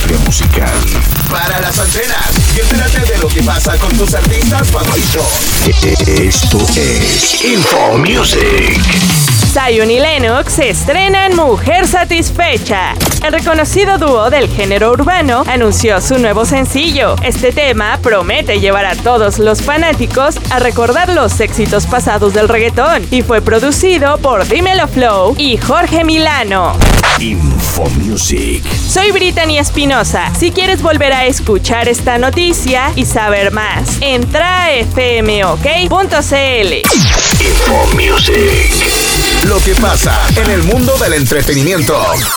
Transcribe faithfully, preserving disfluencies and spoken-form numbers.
industria musical. Para las antenas y entérate de lo que pasa con tus artistas favoritos. Esto es Info Music. Zion y Lennox estrenan Mujer Satisfecha. El reconocido dúo del género urbano anunció su nuevo sencillo. Este tema promete llevar a todos los fanáticos a recordar los éxitos pasados del reggaetón y fue producido por Dímelo Flow y Jorge Milano. Info Music. Soy Brittany Espinosa. Si quieres volver a escuchar esta noticia y saber más, entra a f m o k punto c l. Info Music. Lo que pasa en el mundo del entretenimiento.